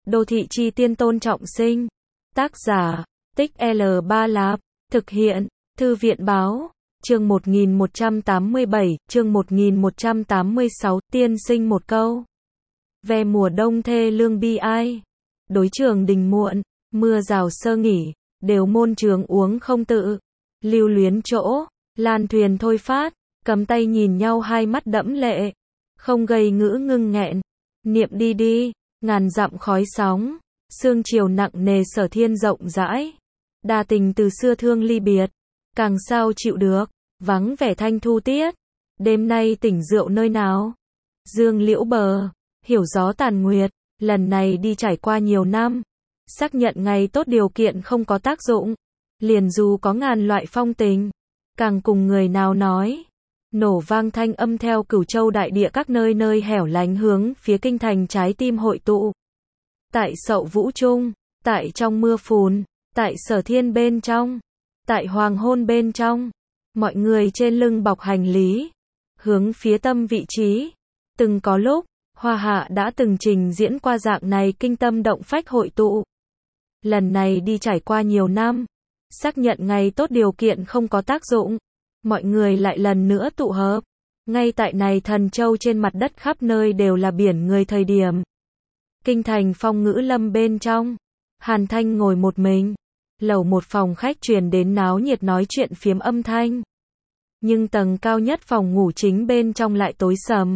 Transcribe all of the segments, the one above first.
Đô thị chi tiên Tôn Trọng Sinh. Tác giả, Tích L Ba Lạp. Thực hiện, Thư viện Báo. Chương 1187, chương 1186, tiên sinh một câu. Ve mùa đông thê lương bi ai. Đối trường đình muộn, mưa rào sơ nghỉ, đều môn trường uống không tự. Lưu luyến chỗ, lan thuyền thôi phát, cầm tay nhìn nhau hai mắt đẫm lệ. Không gây ngữ ngưng nghẹn, niệm đi đi, ngàn dặm khói sóng, sương chiều nặng nề sở thiên rộng rãi. Đa tình từ xưa thương ly biệt, càng sao chịu được, vắng vẻ thanh thu tiết. Đêm nay tỉnh rượu nơi nào? Dương liễu bờ, hiểu gió tàn nguyệt, lần này đi trải qua nhiều năm. Xác nhận ngày tốt điều kiện không có tác dụng. Liền dù có ngàn loại phong tình, càng cùng người nào nói. Nổ vang thanh âm theo Cửu Châu đại địa các nơi nơi hẻo lánh hướng phía kinh thành trái tim hội tụ. Tại Sậu Vũ Trung, tại trong mưa phùn, tại Sở Thiên bên trong, tại hoàng hôn bên trong, mọi người trên lưng bọc hành lý, hướng phía tâm vị trí. Từng có lúc, Hoa Hạ đã từng trình diễn qua dạng này kinh tâm động phách hội tụ. Lần này đi trải qua nhiều năm, xác nhận ngày tốt điều kiện không có tác dụng. Mọi người lại lần nữa tụ hợp. Ngay tại này Thần Châu trên mặt đất khắp nơi đều là biển người thời điểm. Kinh thành Phong Ngữ Lâm bên trong, Hàn Thanh ngồi một mình. Lầu một phòng khách truyền đến náo nhiệt nói chuyện phiếm âm thanh. Nhưng tầng cao nhất phòng ngủ chính bên trong lại tối sầm.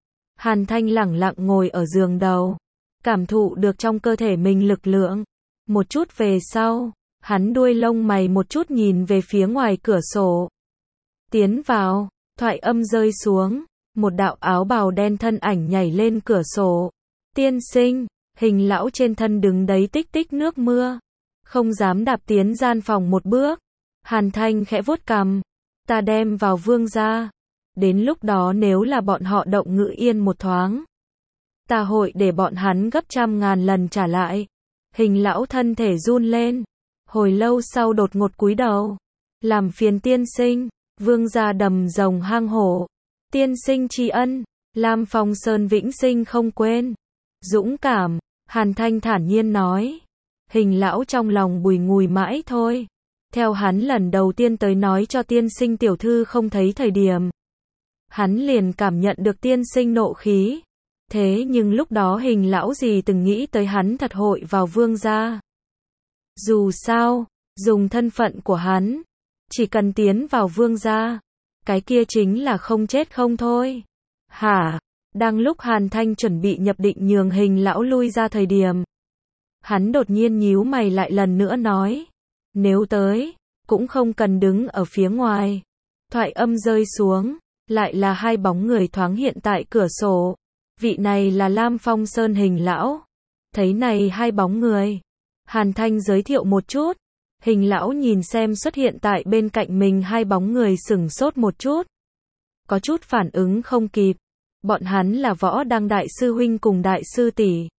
Hàn Thanh lẳng lặng ngồi ở giường đầu, cảm thụ được trong cơ thể mình lực lượng. Một chút về sau, hắn đuôi lông mày một chút nhìn về phía ngoài cửa sổ. Tiến vào, thoại âm rơi xuống, một đạo áo bào đen thân ảnh nhảy lên cửa sổ. Tiên sinh, Hình lão trên thân đứng đấy tích tích nước mưa, không dám đạp tiến gian phòng một bước. Hàn Thanh khẽ vuốt cằm, ta đem vào vương gia. Đến lúc đó nếu là bọn họ động ngữ yên một thoáng, ta hội để bọn hắn gấp trăm ngàn lần trả lại. Hình lão thân thể run lên, hồi lâu sau đột ngột cúi đầu. Làm phiền tiên sinh. Vương gia đầm rồng hang hổ, tiên sinh tri ân, Lam Phong Sơn vĩnh sinh không quên. Dũng cảm, Hàn Thanh thản nhiên nói. Hình lão trong lòng bùi ngùi mãi thôi. Theo hắn lần đầu tiên tới nói cho tiên sinh tiểu thư không thấy thời điểm, hắn liền cảm nhận được tiên sinh nộ khí. Thế nhưng lúc đó Hình lão gì từng nghĩ tới hắn thật hội vào vương gia. Dù sao, dùng thân phận của hắn, chỉ cần tiến vào vương gia, cái kia chính là không chết không thôi. Hả? Đang lúc Hàn Thanh chuẩn bị nhập định nhường Hình lão lui ra thời điểm, hắn đột nhiên nhíu mày lại lần nữa nói. Nếu tới, cũng không cần đứng ở phía ngoài. Thoại âm rơi xuống, lại là hai bóng người thoáng hiện tại cửa sổ. Vị này là Lam Phong Sơn Hình lão. Thấy này hai bóng người, Hàn Thanh giới thiệu một chút. Hình lão nhìn xem xuất hiện tại bên cạnh mình hai bóng người sửng sốt một chút. Có chút phản ứng không kịp. Bọn hắn là Võ Đăng đại sư huynh cùng đại sư tỷ.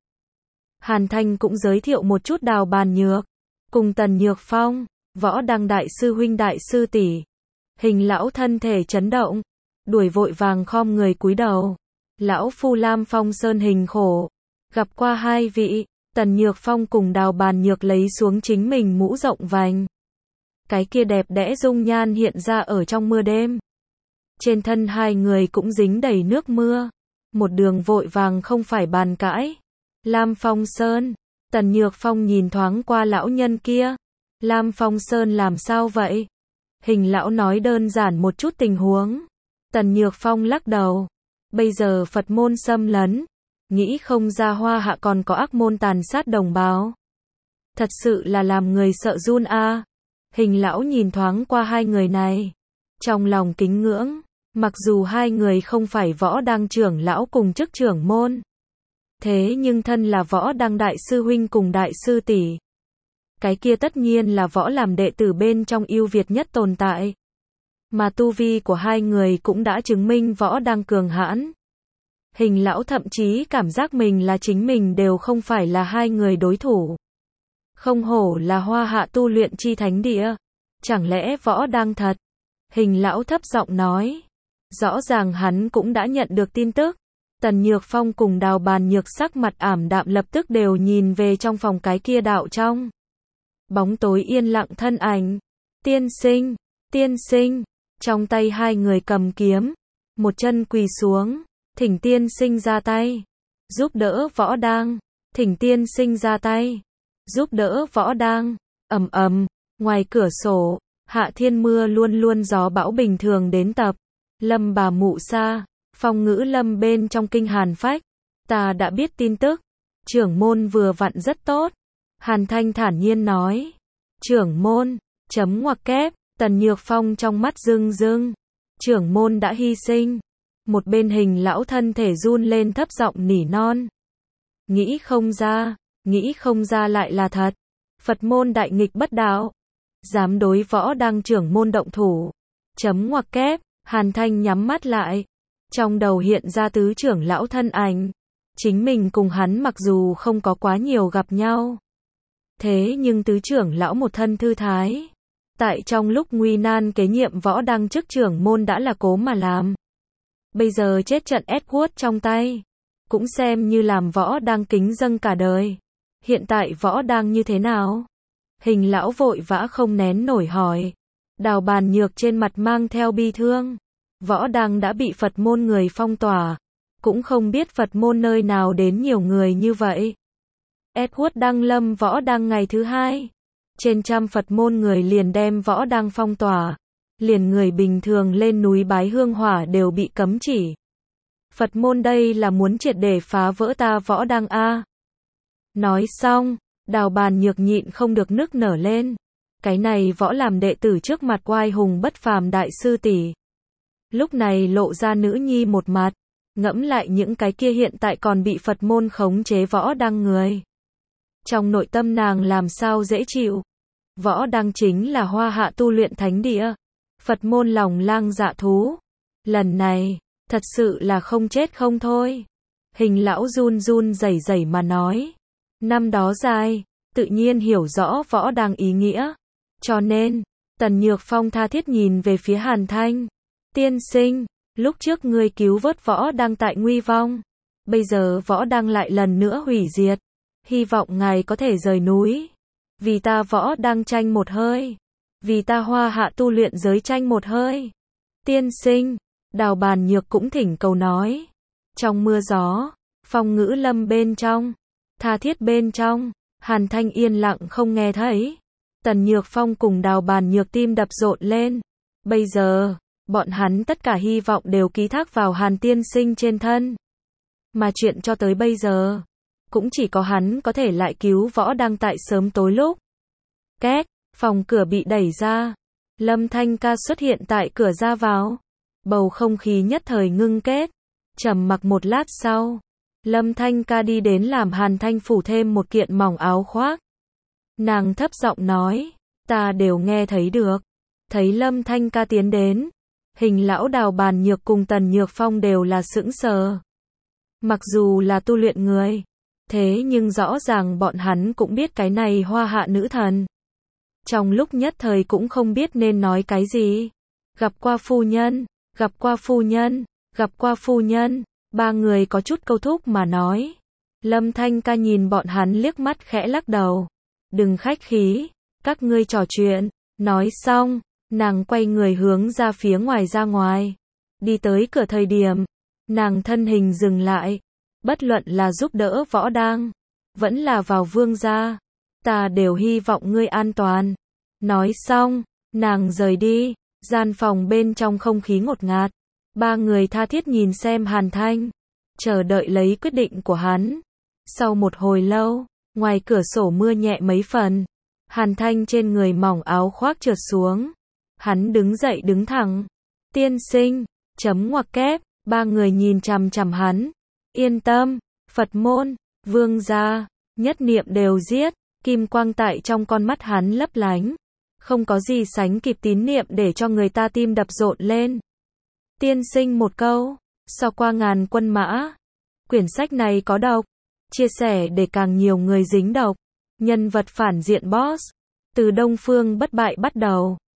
Hàn Thanh cũng giới thiệu một chút Đào Bàn Nhược cùng Tần Nhược Phong. Võ Đăng đại sư huynh đại sư tỷ. Hình lão thân thể chấn động, đuổi vội vàng khom người cúi đầu. Lão phu Lam Phong Sơn Hình khổ, gặp qua hai vị. Tần Nhược Phong cùng Đào Bàn Nhược lấy xuống chính mình mũ rộng vành. Cái kia đẹp đẽ dung nhan hiện ra ở trong mưa đêm. Trên thân hai người cũng dính đầy nước mưa. Một đường vội vàng không phải bàn cãi. Lam Phong Sơn. Tần Nhược Phong nhìn thoáng qua lão nhân kia. Lam Phong Sơn làm sao vậy? Hình lão nói đơn giản một chút tình huống. Tần Nhược Phong lắc đầu. Bây giờ Phật môn xâm lấn. Nghĩ không ra Hoa Hạ còn có ác môn tàn sát đồng bào. Thật sự là làm người sợ run a. Hình lão nhìn thoáng qua hai người này, trong lòng kính ngưỡng. Mặc dù hai người không phải Võ Đăng trưởng lão cùng chức trưởng môn, thế nhưng thân là Võ Đăng đại sư huynh cùng đại sư tỷ, cái kia tất nhiên là võ làm đệ tử bên trong ưu việt nhất tồn tại. Mà tu vi của hai người cũng đã chứng minh Võ Đăng cường hãn. Hình lão thậm chí cảm giác mình là chính mình đều không phải là hai người đối thủ. Không hổ là Hoa Hạ tu luyện chi thánh địa. Chẳng lẽ Võ Đăng thật? Hình lão thấp giọng nói. Rõ ràng hắn cũng đã nhận được tin tức. Tần Nhược Phong cùng Đào Bàn Nhược sắc mặt ảm đạm lập tức đều nhìn về trong phòng cái kia đạo trong bóng tối yên lặng thân ảnh. Tiên sinh, trong tay hai người cầm kiếm, một chân quỳ xuống, thỉnh tiên sinh ra tay, giúp đỡ Võ Đang, thỉnh tiên sinh ra tay, giúp đỡ Võ Đang. Ầm ầm, ngoài cửa sổ, hạ thiên mưa luôn luôn gió bão bình thường đến tập. Lâm bà mụ xa, Phong Ngữ Lâm bên trong kinh hàn phách. Ta đã biết tin tức, trưởng môn vừa vặn rất tốt. Hàn Thanh thản nhiên nói. Trưởng môn, chấm ngoặc kép, Tần Nhược Phong trong mắt rưng rưng. Trưởng môn đã hy sinh. Một bên Hình lão thân thể run lên thấp giọng nỉ non. Nghĩ không ra lại là thật. Phật môn đại nghịch bất đạo, dám đối Võ Đang trưởng môn động thủ. Chấm ngoặc kép, Hàn Thanh nhắm mắt lại. Trong đầu hiện ra tứ trưởng lão thân ảnh. Chính mình cùng hắn mặc dù không có quá nhiều gặp nhau. Thế nhưng tứ trưởng lão một thân thư thái. Tại trong lúc nguy nan kế nhiệm Võ Đang chức trưởng môn đã là cố mà làm. Bây giờ chết trận Edward trong tay. Cũng xem như làm Võ Đang kính dâng cả đời. Hiện tại Võ Đang như thế nào? Hình lão vội vã không nén nổi hỏi. Đào Bàn Nhược trên mặt mang theo bi thương. Võ Đang đã bị Phật môn người phong tỏa. Cũng không biết Phật môn nơi nào đến nhiều người như vậy. Edward đăng lâm Võ Đang ngày thứ 2. Trên trăm Phật môn người liền đem Võ Đang phong tỏa. Liền người bình thường lên núi bái hương hỏa đều bị cấm chỉ. Phật môn đây là muốn triệt để phá vỡ ta Võ Đang a. Nói xong, Đào Bàn Nhược nhịn không được nức nở lên. Cái này Võ làm đệ tử trước mặt oai hùng bất phàm đại sư tỷ. Lúc này lộ ra nữ nhi một mặt, ngẫm lại những cái kia hiện tại còn bị Phật môn khống chế Võ Đang người. Trong nội tâm nàng làm sao dễ chịu. Võ Đang chính là Hoa Hạ tu luyện thánh địa. Phật môn lòng lang dạ thú. Lần này, thật sự là không chết không thôi. Hình lão run run rẩy rẩy mà nói. Năm đó dài, tự nhiên hiểu rõ Võ Đang ý nghĩa. Cho nên, Tần Nhược Phong tha thiết nhìn về phía Hàn Thanh. Tiên sinh, lúc trước ngươi cứu vớt Võ Đang tại nguy vong. Bây giờ Võ Đang lại lần nữa hủy diệt. Hy vọng ngài có thể rời núi. Vì ta Võ Đang tranh một hơi. Vì ta Hoa Hạ tu luyện giới tranh một hơi. Tiên sinh, Đào Bàn Nhược cũng thỉnh cầu nói. Trong mưa gió, Phong Ngữ Lâm bên trong, tha thiết bên trong, Hàn Thanh yên lặng không nghe thấy. Tần Nhược Phong cùng Đào Bàn Nhược tim đập rộn lên. Bây giờ, bọn hắn tất cả hy vọng đều ký thác vào Hàn tiên sinh trên thân. Mà chuyện cho tới bây giờ, cũng chỉ có hắn có thể lại cứu Võ Đang tại sớm tối lúc. Két, phòng cửa bị đẩy ra. Lâm Thanh Ca xuất hiện tại cửa ra vào. Bầu không khí nhất thời ngưng kết. Trầm mặc một lát sau, Lâm Thanh Ca đi đến làm Hàn Thanh phủ thêm một kiện mỏng áo khoác. Nàng thấp giọng nói, ta đều nghe thấy được. Thấy Lâm Thanh Ca tiến đến, Hình lão Đào Bàn Nhược cùng Tần Nhược Phong đều là sững sờ. Mặc dù là tu luyện người, thế nhưng rõ ràng bọn hắn cũng biết cái này Hoa Hạ nữ thần. Trong lúc nhất thời cũng không biết nên nói cái gì. Gặp qua phu nhân, gặp qua phu nhân, gặp qua phu nhân. Ba người có chút câu thúc mà nói. Lâm Thanh Ca nhìn bọn hắn liếc mắt khẽ lắc đầu. Đừng khách khí, các ngươi trò chuyện. Nói xong, nàng quay người hướng ra phía ngoài ra ngoài. Đi tới cửa thời điểm, nàng thân hình dừng lại. Bất luận là giúp đỡ Võ Đang, vẫn là vào vương gia, ta đều hy vọng ngươi an toàn. Nói xong, nàng rời đi. Gian phòng bên trong không khí ngột ngạt. Ba người tha thiết nhìn xem Hàn Thanh, chờ đợi lấy quyết định của hắn. Sau một hồi lâu, ngoài cửa sổ mưa nhẹ mấy phần. Hàn Thanh trên người mỏng áo khoác trượt xuống. Hắn đứng dậy đứng thẳng. Tiên sinh, chấm ngoặc kép. Ba người nhìn chằm chằm hắn. Yên tâm, Phật môn, vương gia, nhất niệm đều giết. Kim quang tại trong con mắt hắn lấp lánh. Không có gì sánh kịp tín niệm để cho người ta tim đập rộn lên. Tiên sinh một câu, so qua ngàn quân mã. Quyển sách này có độc, chia sẻ để càng nhiều người dính độc. Nhân vật phản diện boss, từ Đông Phương Bất Bại bắt đầu.